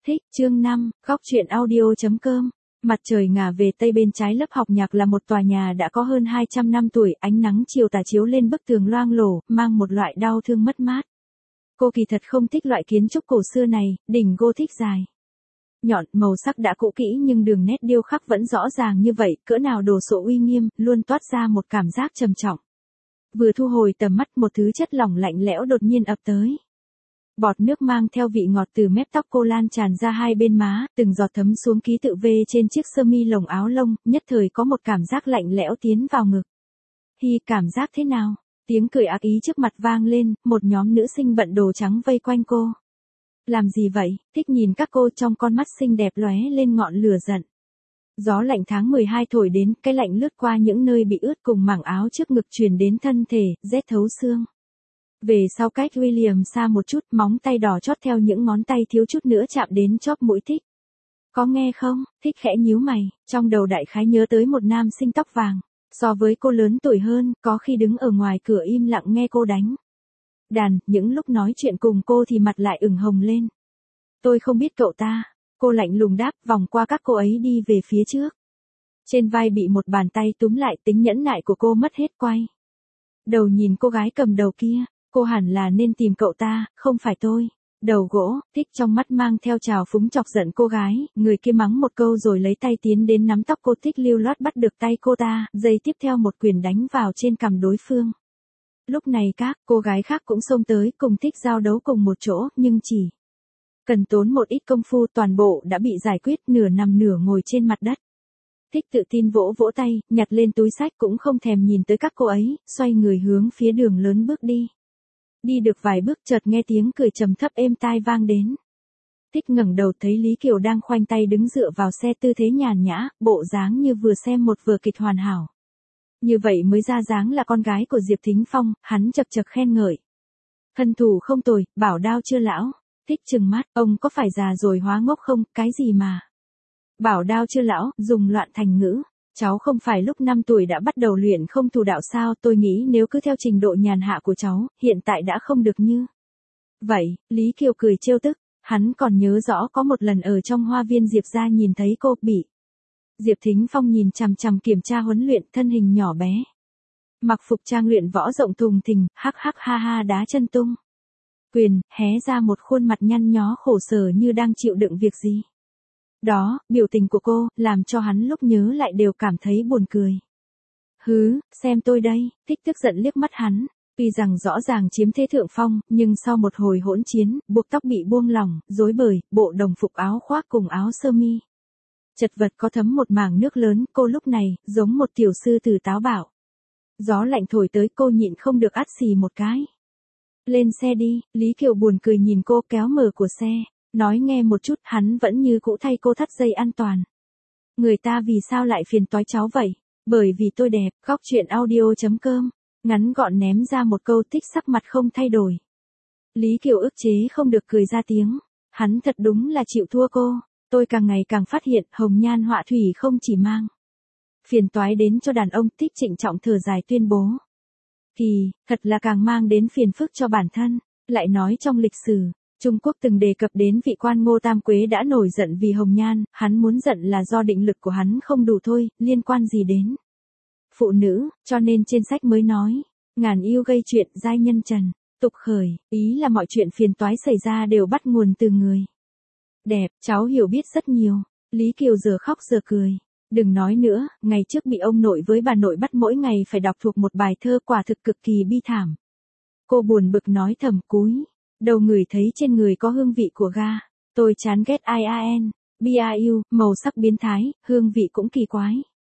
Thích, chương 5, góc truyện audio.com. Mặt trời ngả về tây bên trái lớp học nhạc là một tòa nhà đã có hơn 200 năm tuổi, ánh nắng chiều tà chiếu lên bức tường loang lổ, mang một loại đau thương mất mát. Cô kỳ thật không thích loại kiến trúc cổ xưa này, đỉnh Gothic dài nhọn, màu sắc đã cũ kỹ nhưng đường nét điêu khắc vẫn rõ ràng như vậy, cỡ nào đồ sộ uy nghiêm, luôn toát ra một cảm giác trầm trọng. Vừa thu hồi tầm mắt, một thứ chất lỏng lạnh lẽo đột nhiên ập tới. Bọt nước mang theo vị ngọt từ mép tóc cô lan tràn ra hai bên má, từng giọt thấm xuống ký tự V trên chiếc sơ mi lồng áo lông, nhất thời có một cảm giác lạnh lẽo tiến vào ngực. Hi, cảm giác thế nào? Tiếng cười ác ý trước mặt vang lên, một nhóm nữ sinh bận đồ trắng vây quanh cô. Làm gì vậy? Thích nhìn các cô, trong con mắt xinh đẹp lóe lên ngọn lửa giận. Gió lạnh tháng 12 thổi đến, cái lạnh lướt qua những nơi bị ướt cùng mảng áo trước ngực truyền đến thân thể, rét thấu xương. Về sau cách William xa một chút, móng tay đỏ chót theo những ngón tay thiếu chút nữa chạm đến chóp mũi Thích. Có nghe không? Thích khẽ nhíu mày, trong đầu đại khái nhớ tới một nam sinh tóc vàng. So với cô lớn tuổi hơn, có khi đứng ở ngoài cửa im lặng nghe cô đánh đàn, những lúc nói chuyện cùng cô thì mặt lại ửng hồng lên. Tôi không biết cậu ta. Cô lạnh lùng đáp, vòng qua các cô ấy đi về phía trước. Trên vai bị một bàn tay túm lại, tính nhẫn nại của cô mất hết quay đầu nhìn cô gái cầm đầu kia. Cô hẳn là nên tìm cậu ta, không phải tôi. Đầu gỗ, Thích trong mắt mang theo trào phúng chọc giận cô gái, người kia mắng một câu rồi lấy tay tiến đến nắm tóc cô. Thích lưu loát bắt được tay cô ta, giây tiếp theo một quyền đánh vào trên cằm đối phương. Lúc này các cô gái khác cũng xông tới cùng Thích giao đấu cùng một chỗ, nhưng chỉ cần tốn một ít công phu toàn bộ đã bị giải quyết, nửa nằm nửa ngồi trên mặt đất. Thích tự tin vỗ vỗ tay, nhặt lên túi sách cũng không thèm nhìn tới các cô ấy, xoay người hướng phía đường lớn bước đi. Đi được vài bước chợt nghe tiếng cười trầm thấp êm tai vang đến. Thích ngẩng đầu thấy Lý Kiều đang khoanh tay đứng dựa vào xe, tư thế nhàn nhã, bộ dáng như vừa xem một vở kịch hoàn hảo. Như vậy mới ra dáng là con gái của Diệp Thính Phong, hắn chật chật khen ngợi. Thân thủ không tồi, bảo đao chưa lão. Thích trừng mắt, ông có phải già rồi hóa ngốc không, cái gì mà. Bảo đao chưa lão, dùng loạn thành ngữ. Cháu không phải lúc 5 tuổi đã bắt đầu luyện không thủ đạo sao? Tôi nghĩ nếu cứ theo trình độ nhàn hạ của cháu, hiện tại đã không được như vậy. Lý Kiều cười trêu tức, hắn còn nhớ rõ có một lần ở trong hoa viên Diệp gia nhìn thấy cô bị Diệp Thính Phong nhìn chằm chằm kiểm tra huấn luyện, thân hình nhỏ bé. Mặc phục trang luyện võ rộng thùng thình, hắc hắc ha ha đá chân tung quyền, hé ra một khuôn mặt nhăn nhó khổ sở như đang chịu đựng việc gì. Đó, biểu tình của cô, làm cho hắn lúc nhớ lại đều cảm thấy buồn cười. Hứ, xem tôi đây. Thích tức giận liếc mắt hắn. Tuy rằng rõ ràng chiếm thế thượng phong, nhưng sau một hồi hỗn chiến, buộc tóc bị buông lỏng, rối bời, bộ đồng phục áo khoác cùng áo sơ mi chật vật có thấm một mảng nước lớn, cô lúc này, giống một tiểu sư tử táo bạo. Gió lạnh thổi tới, cô nhịn không được ắt xì một cái. Lên xe đi. Lý Kiều buồn cười nhìn cô, kéo mở của xe. Nói nghe một chút, hắn vẫn như cũ thay cô thắt dây an toàn. Người ta vì sao lại phiền toái cháu vậy? Bởi vì tôi đẹp. Góc truyện audio.com. Ngắn gọn ném ra một câu. Thích sắc mặt không thay đổi. Lý Kiều ức chế không được cười ra tiếng. Hắn thật đúng là chịu thua cô. Tôi càng ngày càng phát hiện hồng nhan họa thủy không chỉ mang phiền toái đến cho đàn ông. Thích trịnh trọng thở dài tuyên bố. Kỳ, thật là càng mang đến phiền phức cho bản thân. Lại nói trong lịch sử, Trung Quốc từng đề cập đến vị quan Ngô Tam Quế đã nổi giận vì hồng nhan, hắn muốn giận là do định lực của hắn không đủ thôi, liên quan gì đến phụ nữ, cho nên trên sách mới nói, ngàn yêu gây chuyện giai nhân trần, tục khởi, ý là mọi chuyện phiền toái xảy ra đều bắt nguồn từ người đẹp. Cháu hiểu biết rất nhiều. Lý Kiều giờ khóc giờ cười. Đừng nói nữa, ngày trước bị ông nội với bà nội bắt mỗi ngày phải đọc thuộc một bài thơ, quả thực cực kỳ bi thảm. Cô buồn bực nói thầm, cúi đầu người thấy trên người có hương vị của ga. Tôi chán ghét IAN, BIU, màu sắc biến thái, hương vị cũng kỳ quái.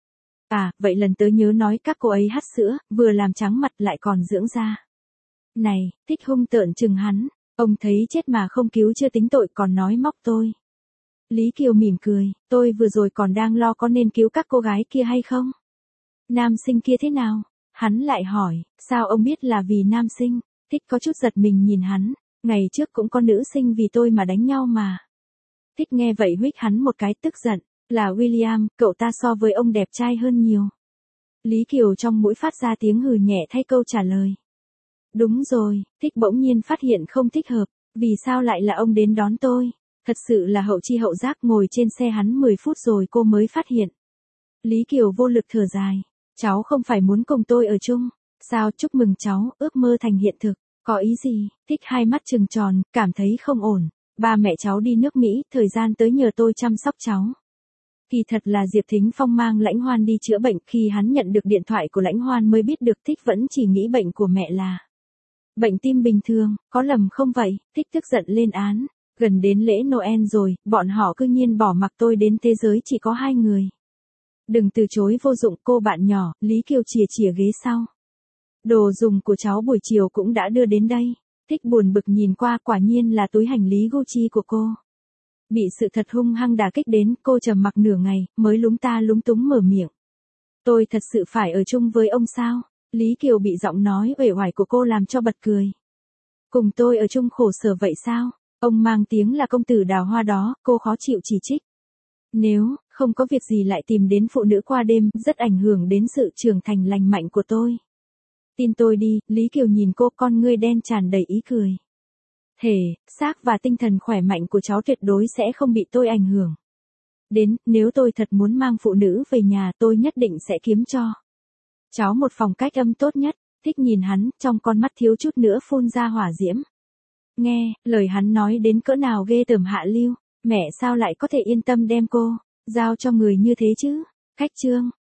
À, vậy lần tới nhớ nói các cô ấy hắt sữa, vừa làm trắng mặt lại còn dưỡng da. Này, Thích hung tợn chừng hắn. Ông thấy chết mà không cứu chưa tính tội còn nói móc tôi. Lý Kiều mỉm cười, tôi vừa rồi còn đang lo có nên cứu các cô gái kia hay không? Nam sinh kia thế nào? Hắn lại hỏi, sao ông biết là vì nam sinh? Thích có chút giật mình nhìn hắn, ngày trước cũng có nữ sinh vì tôi mà đánh nhau mà. Thích nghe vậy huých hắn một cái tức giận, là William, cậu ta so với ông đẹp trai hơn nhiều. Lý Kiều trong mũi phát ra tiếng hừ nhẹ thay câu trả lời. Đúng rồi. Thích bỗng nhiên phát hiện không thích hợp, vì sao lại là ông đến đón tôi? Thật sự là hậu chi hậu giác, ngồi trên xe hắn 10 phút rồi cô mới phát hiện. Lý Kiều vô lực thở dài. Cháu không phải muốn cùng tôi ở chung. Sao, chúc mừng cháu, ước mơ thành hiện thực. Có ý gì? Thích hai mắt trừng tròn, cảm thấy không ổn. Ba mẹ cháu đi nước Mỹ, thời gian tới nhờ tôi chăm sóc cháu. Kỳ thật là Diệp Thính Phong mang Lãnh Hoan đi chữa bệnh, khi hắn nhận được điện thoại của Lãnh Hoan mới biết được Thích vẫn chỉ nghĩ bệnh của mẹ là bệnh tim bình thường, có lầm không vậy? Thích tức giận lên án. Gần đến lễ Noel rồi, bọn họ cư nhiên bỏ mặc tôi đến thế giới chỉ có hai người. Đừng từ chối vô dụng, cô bạn nhỏ. Lý Kiều chìa chìa ghế sau. Đồ dùng của cháu buổi chiều cũng đã đưa đến đây. Thích buồn bực nhìn qua, quả nhiên là túi hành lý Gucci của cô. Bị sự thật hung hăng đả kích đến, cô trầm mặc nửa ngày, mới lúng ta lúng túng mở miệng. Tôi thật sự phải ở chung với ông sao? Lý Kiều bị giọng nói uể oải của cô làm cho bật cười. Cùng tôi ở chung khổ sở vậy sao? Ông mang tiếng là công tử đào hoa đó, cô khó chịu chỉ trích. Nếu không có việc gì lại tìm đến phụ nữ qua đêm, rất ảnh hưởng đến sự trưởng thành lành mạnh của tôi. Tin tôi đi. Lý Kiều nhìn cô, con ngươi đen tràn đầy ý cười. Thể, xác và tinh thần khỏe mạnh của cháu tuyệt đối sẽ không bị tôi ảnh hưởng. Đến, nếu tôi thật muốn mang phụ nữ về nhà, tôi nhất định sẽ kiếm cho cháu một phòng cách âm tốt nhất. Thích nhìn hắn, trong con mắt thiếu chút nữa phun ra hỏa diễm. Nghe, lời hắn nói đến cỡ nào ghê tởm hạ lưu. Mẹ sao lại có thể yên tâm đem cô giao cho người như thế chứ? Khách trương.